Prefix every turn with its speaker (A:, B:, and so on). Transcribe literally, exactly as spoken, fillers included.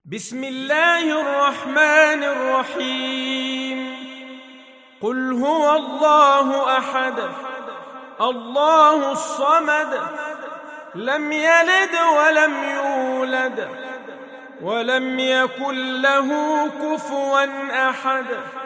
A: بسم الله الرحمن الرحيم. قل هو الله أحد الله الصمد لم يلد ولم يولد ولم يكن له كفوا أحد.